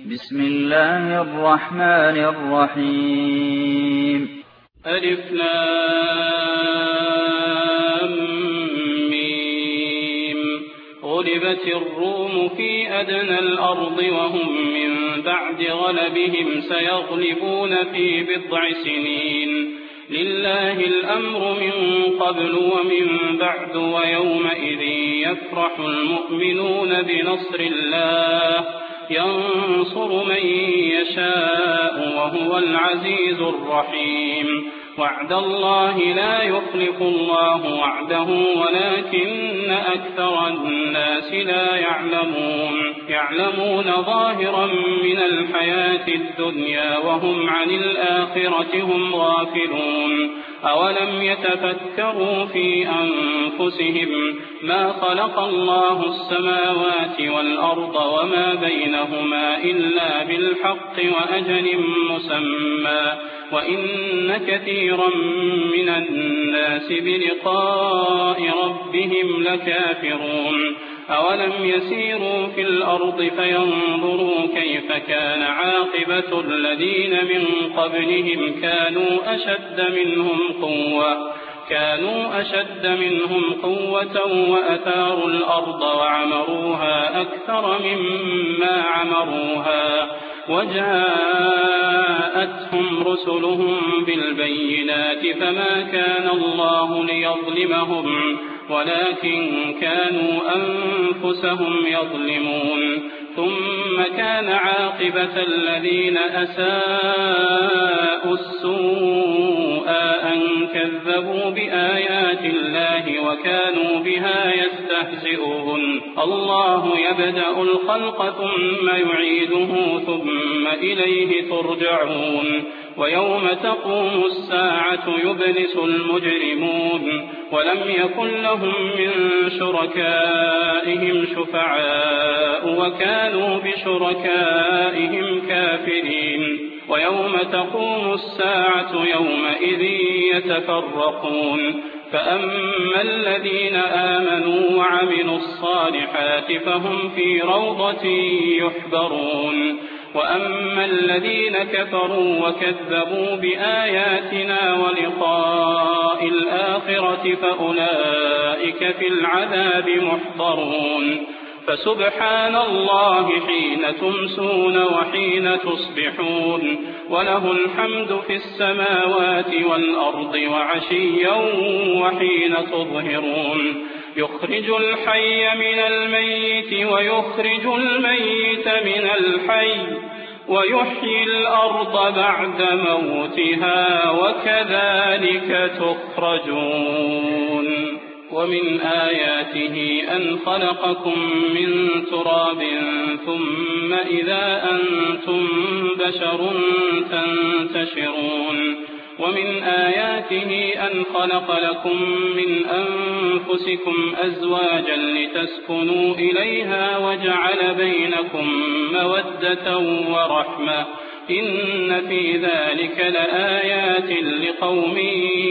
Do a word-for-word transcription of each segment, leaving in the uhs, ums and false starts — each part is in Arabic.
بسم الله الرحمن الرحيم. ألف لام ميم. غلبت الروم في أدنى الأرض وهم من بعد غلبهم سيغلبون في بضع سنين. لله الأمر من قبل ومن بعد ويومئذ يفرح المؤمنون بنصر الله ينصر من يشاء وهو العزيز الرحيم. وعد الله لا يخلف الله وعده ولكن أكثر الناس لا يعلمون يعلمون ظاهرا من الحياة الدنيا وهم عن الآخرة هم غافلون. أولم يتفكروا في أنفسهم ما خلق الله السماوات والأرض وما بينهما إلا بالحق وأجل مسمى وإن كثيرا من الناس بلقاء ربهم لكافرون. أولم يسيروا في الأرض فينظروا كيف كان عاقبة الذين من قبلهم كانوا أشد منهم قوة كانوا أشد منهم قوة وأثاروا الأرض وعمروها أكثر مما عمروها وجاءتهم رسلهم بالبينات فما كان الله ليظلمهم ولكن كانوا أنفسهم يظلمون. ثم كان عاقبة الذين أساءوا السوء أن كذبوا بآيات الله وكانوا بها يستهزئون. الله يبدأ الخلق ثم يعيده ثم إليه ترجعون. ويوم تقوم الساعة يبلس المجرمون ولم يكن لهم من شركائهم شفعاء وكانوا بشركائهم كافرين. ويوم تقوم الساعة يومئذ يتفرقون فأما الذين آمنوا وعملوا الصالحات فهم في روضة يحبرون وأما الذين كفروا وكذبوا بآياتنا ولقاء الآخرة فأولئك في العذاب محضرون. فسبحان الله حين تمسون وحين تصبحون وله الحمد في السماوات والأرض وعشيا وحين تظهرون. يخرج الحي من الميت ويخرج الميت من الحي ويحيي الأرض بعد موتها وكذلك تخرجون. ومن آياته أن خلقكم من تراب ثم إذا أنتم بشر تنتشرون. ومن آياته أن خلق لكم من أنفسكم أزواجا لتسكنوا إليها وجعل بينكم مودة ورحمة إن في ذلك لآيات لقوم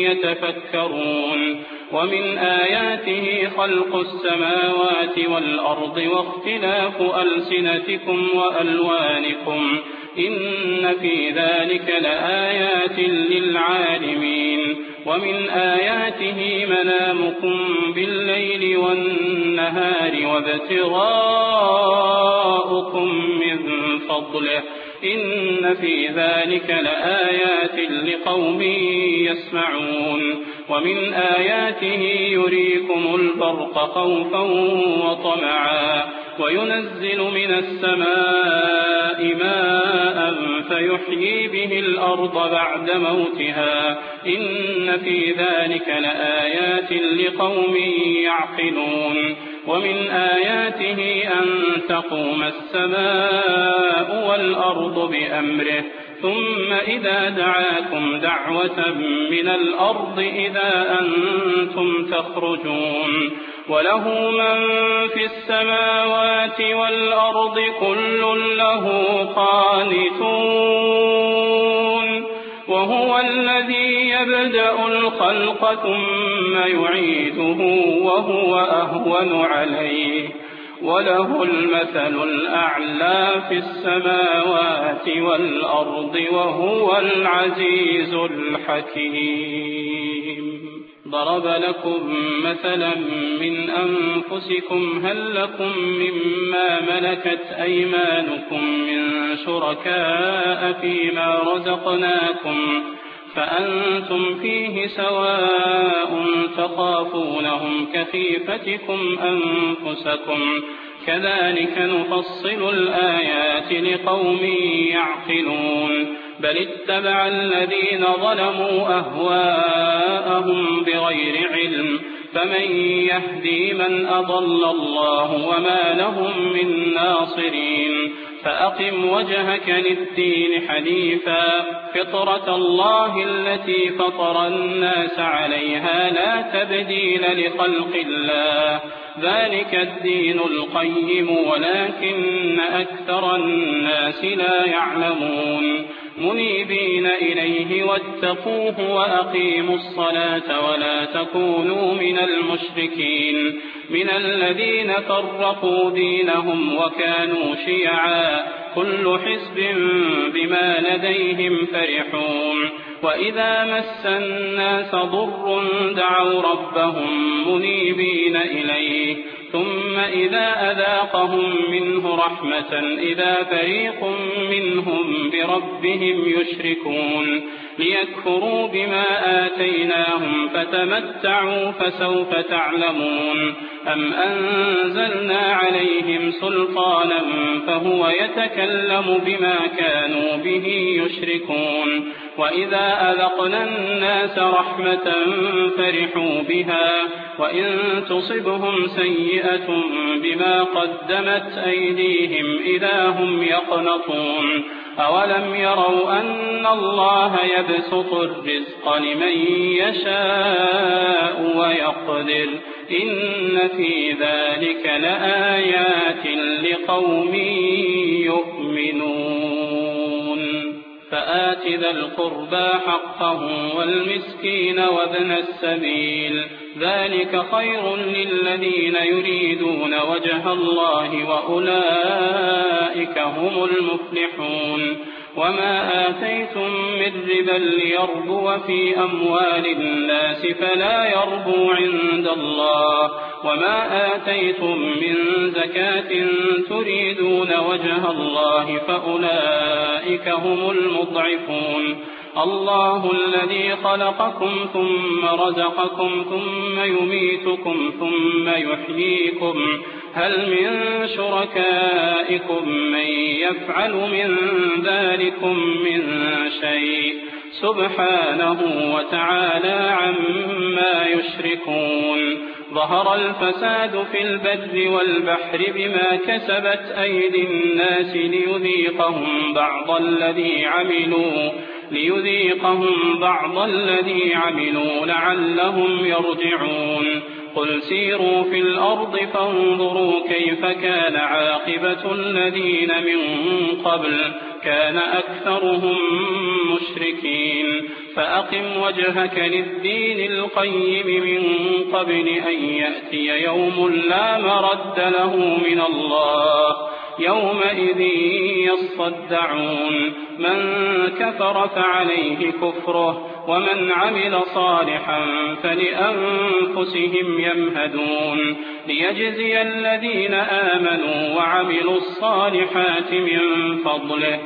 يتفكرون. ومن آياته خلق السماوات والأرض واختلاف ألسنتكم وألوانكم إن في ذلك لآيات للعالمين. ومن آياته منامكم بالليل والنهار وابتغاؤكم من فضله إن في ذلك لآيات لقوم يسمعون. ومن آياته يريكم البرق خوفا وطمعا وينزل من السماء ماء فيحيي به الأرض بعد موتها إن في ذلك لآيات لقوم يعقلون. ومن آياته أن تقوم السماء والأرض بأمره ثم إذا دعاكم دعوة من الأرض إذا أنتم تخرجون. وله من في السماوات والأرض كل له قانتون. وهو الذي يبدأ الخلق ثم يعيده وهو أهون عليه وله المثل الأعلى في السماوات والأرض وهو العزيز الحكيم. ضرب لكم مثلا من أنفسكم هل لكم مما ملكت أيمانكم من شركاء فيما رزقناكم فأنتم فيه سواء تخافونهم كخيفتكم أنفسكم كذلك نفصل الآيات لقوم يعقلون. بل اتبع الذين ظلموا أهواءهم بغير علم فمن يهدي من أضل الله وما لهم من ناصرين. فأقم وجهك للدين حنيفا فطرة الله التي فطر الناس عليها لا تبديل لخلق الله ذلك الدين القيم ولكن أكثر الناس لا يعلمون. منيبين إليه واتقوه وأقيموا الصلاة ولا تكونوا من المشركين من الذين فرقوا دينهم وكانوا شيعا كل حزب بما لديهم فرحون. وإذا مس الناس ضر دعوا ربهم منيبين إليه ثم إذا أذاقهم منه رحمة إذا فريق منهم بربهم يشركون ليكفروا بما آتيناهم فتمتعوا فسوف تعلمون. أم أنزلنا عليهم سلطانا فهو يتكلم بما كانوا به يشركون. وإذا أذقنا الناس رحمة فرحوا بها وإن تصبهم سيئة بما قدمت أيديهم إذا هم يقنطون. أولم يروا أن الله يبسط الرزق لمن يشاء ويقدر إن في ذلك لآيات لقوم يؤمنون. فآت ذا القربى حقه والمسكين وابن السبيل ذلك خير للذين يريدون وجه الله وأولئك هم المفلحون. وما آتيتم من ربا ليربو في أموال الناس فلا يربو عند الله وما آتيتم من زكاة تريدون وجه الله فأولئك هم المضعفون. الله الذي خلقكم ثم رزقكم ثم يميتكم ثم يحييكم هل من شركائكم من يفعل من ذلكم من شيء سبحانه وتعالى عما يشركون. ظهر الفساد في البر والبحر بما كسبت أيدي الناس ليذيقهم بعض الذي عملوا ليذيقهم بعض الذي عملوا لعلهم يرجعون. قل سيروا في الأرض فانظروا كيف كان عاقبة الذين من قبل كان أكثرهم مشركين. فأقم وجهك للدين القيم من قبل أن يأتي يوم لا مرد له من الله يومئذ يصدعون. من كفر فعليه كفره ومن عمل صالحا فلأنفسهم يمهدون. ليجزي الذين آمنوا وعملوا الصالحات من فضله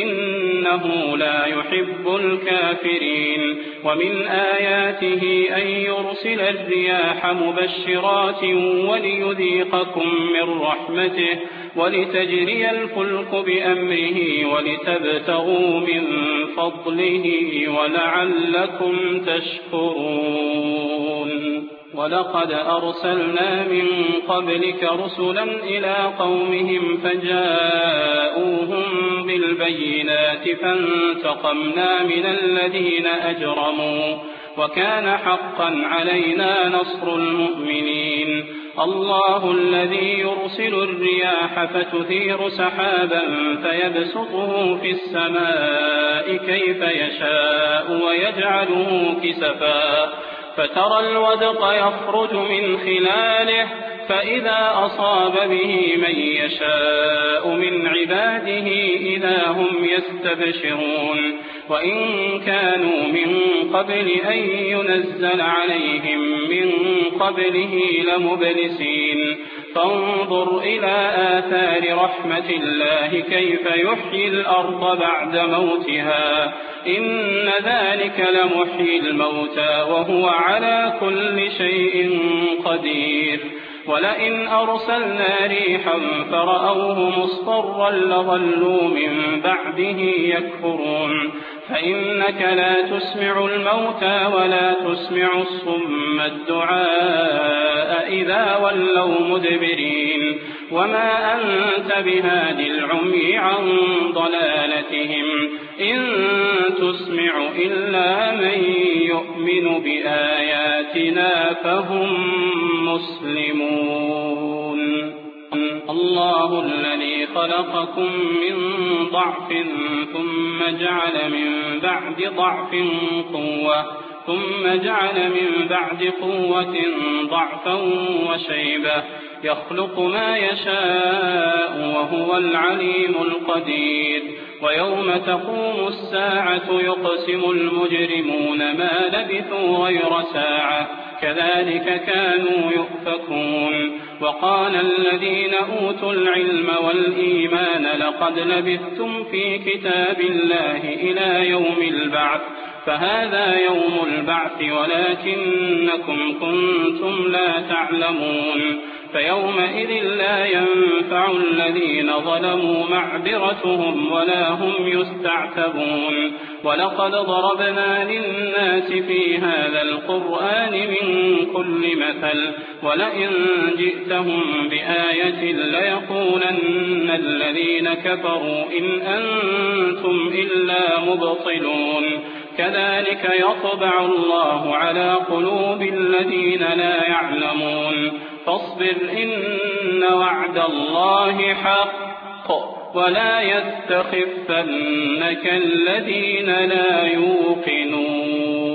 إنه لا يحب الكافرين. ومن آياته أن يرسل الرياح مبشرات وليذيقكم من رحمته ولتجري الفلك بأمره ولتبتغوا من فضله ولعلكم تشكرون. ولقد أرسلنا من قبلك رسلا إلى قومهم فجاءوهم بالبينات فانتقمنا من الذين أجرموا وكان حقا علينا نصر المؤمنين. الله الذي يرسل الرياح فتثير سحابا فيبسطه في السماء كيف يشاء ويجعله كسفا فترى الودق يخرج من خلاله فإذا أصاب به من يشاء من عباده إذا هم يستبشرون وإن كانوا من قبل أن ينزل عليهم من قبله لمبلسين فانظر إلى آثار رحمة الله كيف يحيي الأرض بعد موتها إن ذلك لمحيي الموتى وهو على كل شيء قدير ولئن أرسلنا ريحا فرأوه مصفرا لظلوا من بعده يكفرون فإنك لا تسمع الموتى ولا تسمع الصم الدعاء إذا ولوا مدبرين وما أنت بهاد العمي عن ضلالتهم إن تسمع إلا من يؤمن بآياتنا فهم مسلمون الله الذي خلقكم من ضعف ثم جعل من بعد ضعف قوة ثم جعل من بعد قوة ضعفا وشيبة يخلق ما يشاء وهو العليم القدير ويوم تقوم الساعة يقسم المجرمون ما لبثوا غير ساعة كذلك كانوا يؤفكون وقال الذين أوتوا العلم والإيمان لقد لبثتم في كتاب الله إلى يوم البعث فهذا يوم البعث ولكنكم كنتم لا تعلمون فيومئذ لا ينفع الذين ظلموا معذرتهم ولا هم يستعتبون ولقد ضربنا للناس في هذا القرآن من كل مثل ولئن جئتهم بآية ليقولن الذين كفروا إن أنتم إلا مبطلون كذلك يطبع الله على قلوب الذين لا يعلمون فاصبر إن وعد الله حق ولا يستخفنك الذين لا يوقنون